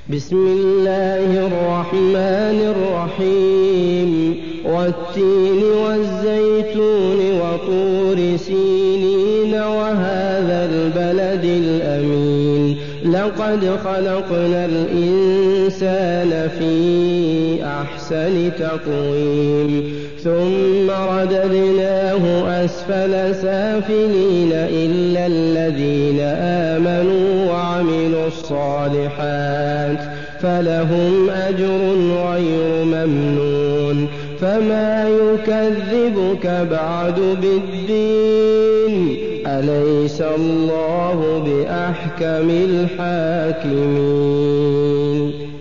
بسم الله الرحمن الرحيم والتين والزيتون وطور سينين وهذا البلد الأمين لقد خلقنا الإنسان في أحسن تقويم ثم رددناه أسفل سافلين إلا الذين آمنوا وعملوا الصالحات فلهم أجر غير ممنون فما يكذبك بعد بالدين أليس الله بأحكم الحاكمين.